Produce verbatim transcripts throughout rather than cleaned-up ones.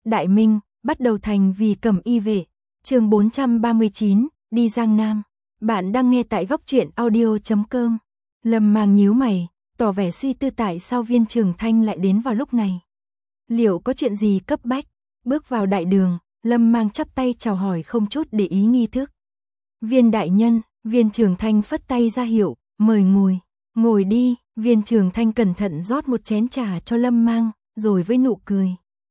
Đại Minh, bắt đầu thành vì Cẩm Y vệ. Chương bốn trăm ba mươi chín, đi Giang Nam. Bạn đang nghe tại góc truyện audio chấm com. Lâm Mang nhíu mày, tỏ vẻ suy tư tại sao Viên Trường Thanh lại đến vào lúc này. Liệu có chuyện gì cấp bách? Bước vào đại đường, Lâm Mang chắp tay chào hỏi không chút để ý nghi thức. Viên đại nhân, Viên Trường Thanh phất tay ra hiệu, mời ngồi. Ngồi đi, Viên Trường Thanh cẩn thận rót một chén trà cho Lâm Mang, rồi với nụ cười.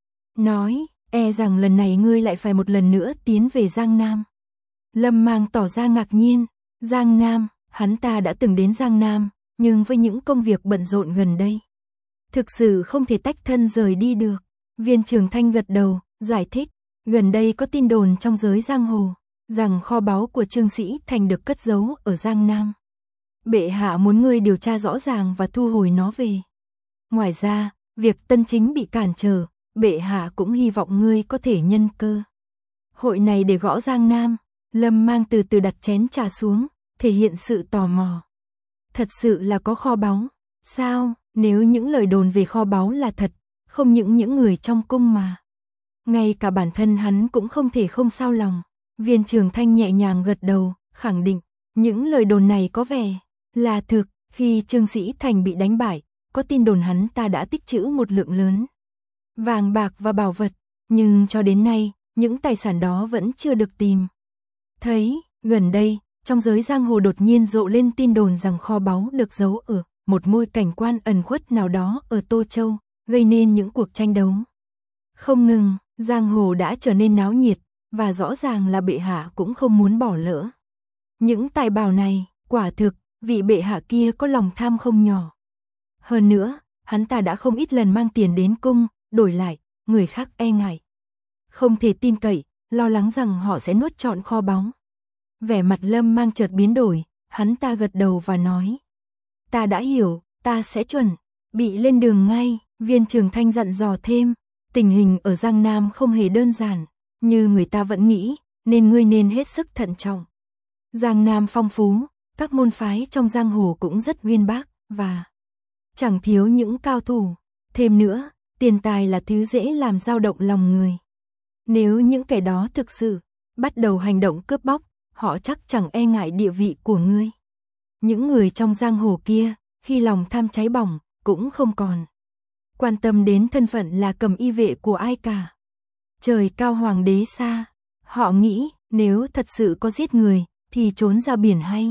Nói, e rằng lần này ngươi lại phải một lần nữa tiến về Giang Nam. Lâm Mang tỏ ra ngạc nhiên. Giang Nam, hắn ta đã từng đến Giang Nam, nhưng với những công việc bận rộn gần đây, thực sự không thể tách thân rời đi được. Viên Trường Thanh gật đầu, giải thích, gần đây có tin đồn trong giới giang hồ, rằng kho báu của Trương Sĩ Thành được cất giấu ở Giang Nam. Bệ hạ muốn ngươi điều tra rõ ràng và thu hồi nó về. Ngoài ra, việc Tân Chính bị cản trở, bệ hạ cũng hy vọng ngươi có thể nhân cơ hội này để gõ Giang Nam. Lâm Mang từ từ đặt chén trà xuống, thể hiện sự tò mò. Thật sự là có kho báu? Sao, nếu những lời đồn về kho báu là thật, không những những người trong cung mà ngay cả bản thân hắn cũng không thể không sao lòng. Viên Trường Thanh nhẹ nhàng gật đầu, khẳng định, những lời đồn này có vẻ là thực. Khi Trương Sĩ Thành bị đánh bại, có tin đồn hắn ta đã tích trữ một lượng lớn vàng bạc và bảo vật, nhưng cho đến nay, những tài sản đó vẫn chưa được tìm thấy. Gần đây, trong giới giang hồ đột nhiên rộ lên tin đồn rằng kho báu được giấu ở một ngôi cảnh quan ẩn khuất nào đó ở Tô Châu, gây nên những cuộc tranh đấu không ngừng. Giang hồ đã trở nên náo nhiệt, và rõ ràng là bệ hạ cũng không muốn bỏ lỡ những tài bảo này. Quả thực, vị bệ hạ kia có lòng tham không nhỏ. Hơn nữa, hắn ta đã không ít lần mang tiền đến cung, đổi lại, người khác e ngại, không thể tin cậy, lo lắng rằng họ sẽ nuốt trọn kho báu. Vẻ mặt Lâm Mang chợt biến đổi, hắn ta gật đầu và nói, ta đã hiểu, ta sẽ chuẩn bị lên đường ngay. Viên Trường Thanh dặn dò thêm, tình hình ở Giang Nam không hề đơn giản như người ta vẫn nghĩ, nên ngươi nên hết sức thận trọng. Giang Nam phong phú, các môn phái trong giang hồ cũng rất uyên bác, và chẳng thiếu những cao thủ. Thêm nữa, tiền tài là thứ dễ làm dao động lòng người. Nếu những kẻ đó thực sự bắt đầu hành động cướp bóc, họ chắc chẳng e ngại địa vị của ngươi. Những người trong giang hồ kia, khi lòng tham cháy bỏng, cũng không còn quan tâm đến thân phận là Cẩm Y vệ của ai cả. Trời cao hoàng đế xa, họ nghĩ nếu thật sự có giết người, thì trốn ra biển hay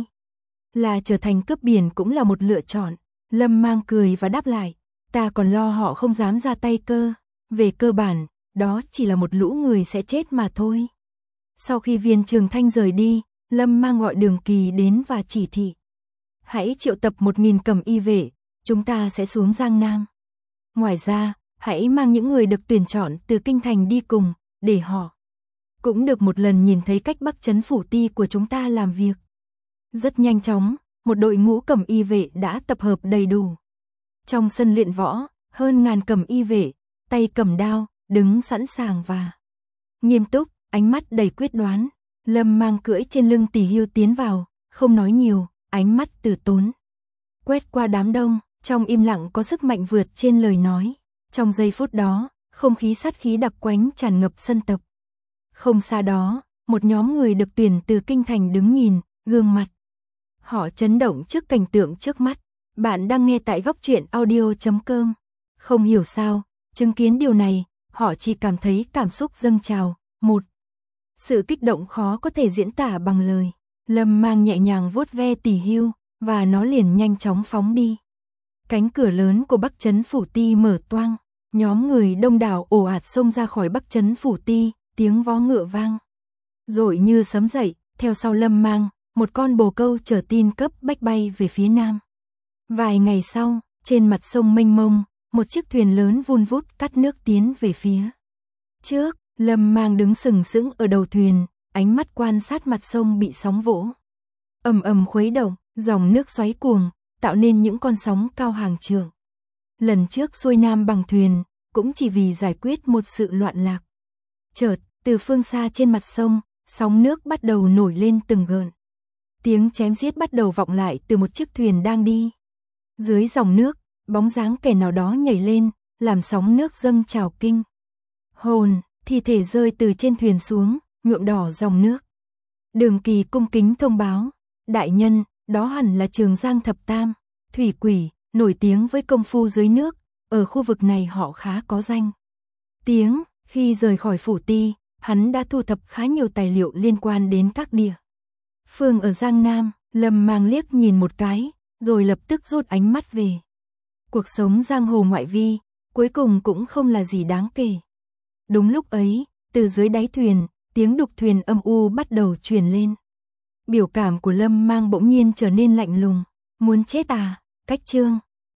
là trở thành cướp biển cũng là một lựa chọn. Lâm Mang cười và đáp lại, ta còn lo họ không dám ra tay cơ. Về cơ bản, đó chỉ là một lũ người sẽ chết mà thôi. Sau khi Viên Trường Thanh rời đi, Lâm Mang gọi Đường Kỳ đến và chỉ thị, hãy triệu tập một nghìn Cẩm Y vệ, chúng ta sẽ xuống Giang Nam. Ngoài ra, hãy mang những người được tuyển chọn từ kinh thành đi cùng, để họ cũng được một lần nhìn thấy cách Bắc Trấn Phủ Ti của chúng ta làm việc. Rất nhanh chóng, một đội ngũ Cẩm Y vệ đã tập hợp đầy đủ. Trong sân luyện võ, hơn ngàn Cẩm Y vệ, tay cầm đao, đứng sẵn sàng và nghiêm túc, ánh mắt đầy quyết đoán. Lâm Mang cưỡi trên lưng Tỷ Hưu tiến vào, không nói nhiều, ánh mắt từ tốn quét qua đám đông, trong im lặng có sức mạnh vượt trên lời nói. Trong giây phút đó, không khí sát khí đặc quánh tràn ngập sân tập. Không xa đó, một nhóm người được tuyển từ kinh thành đứng nhìn, gương mặt họ chấn động trước cảnh tượng trước mắt. Bạn đang nghe tại góc truyện audio chấm com. Không hiểu sao, chứng kiến điều này, họ chỉ cảm thấy cảm xúc dâng trào, một sự kích động khó có thể diễn tả bằng lời. Lâm Mang nhẹ nhàng vuốt ve Tỷ Hưu, và nó liền nhanh chóng phóng đi. Cánh cửa lớn của Bắc Trấn Phủ Ti mở toang, nhóm người đông đảo ồ ạt xông ra khỏi Bắc Trấn Phủ Ti, tiếng vó ngựa vang rội như sấm dậy. Theo sau Lâm Mang, một con bồ câu chở tin cấp bách bay về phía nam. Vài ngày sau, trên mặt sông mênh mông, một chiếc thuyền lớn vun vút cắt nước tiến về phía trước. Lâm Mang đứng sừng sững ở đầu thuyền, ánh mắt quan sát mặt sông bị sóng vỗ ầm ầm khuấy động, dòng nước xoáy cuồng, tạo nên những con sóng cao hàng trượng. Lần trước xuôi nam bằng thuyền, cũng chỉ vì giải quyết một sự loạn lạc. Chợt, từ phương xa trên mặt sông, sóng nước bắt đầu nổi lên từng gợn. Tiếng chém giết bắt đầu vọng lại từ một chiếc thuyền đang đi dưới dòng nước, bóng dáng kẻ nào đó nhảy lên, làm sóng nước dâng trào kinh hồn. thi thể rơi từ trên thuyền xuống, nhuộm đỏ dòng nước. Đường Kỳ cung kính thông báo, đại nhân, đó hẳn là Trường Giang Thập Tam, thủy quỷ, nổi tiếng với công phu dưới nước, ở khu vực này họ khá có danh. Tiếng, khi rời khỏi phủ ti, hắn đã thu thập khá nhiều tài liệu liên quan đến các địa phương ở Giang Nam. Lâm Mang liếc nhìn một cái, rồi lập tức rút ánh mắt về. Cuộc sống giang hồ ngoại vi, cuối cùng cũng không là gì đáng kể. Đúng lúc ấy, từ dưới đáy thuyền, tiếng đục thuyền âm u bắt đầu truyền lên. Biểu cảm của Lâm Mang bỗng nhiên trở nên lạnh lùng. Muốn chết à? Cách Trương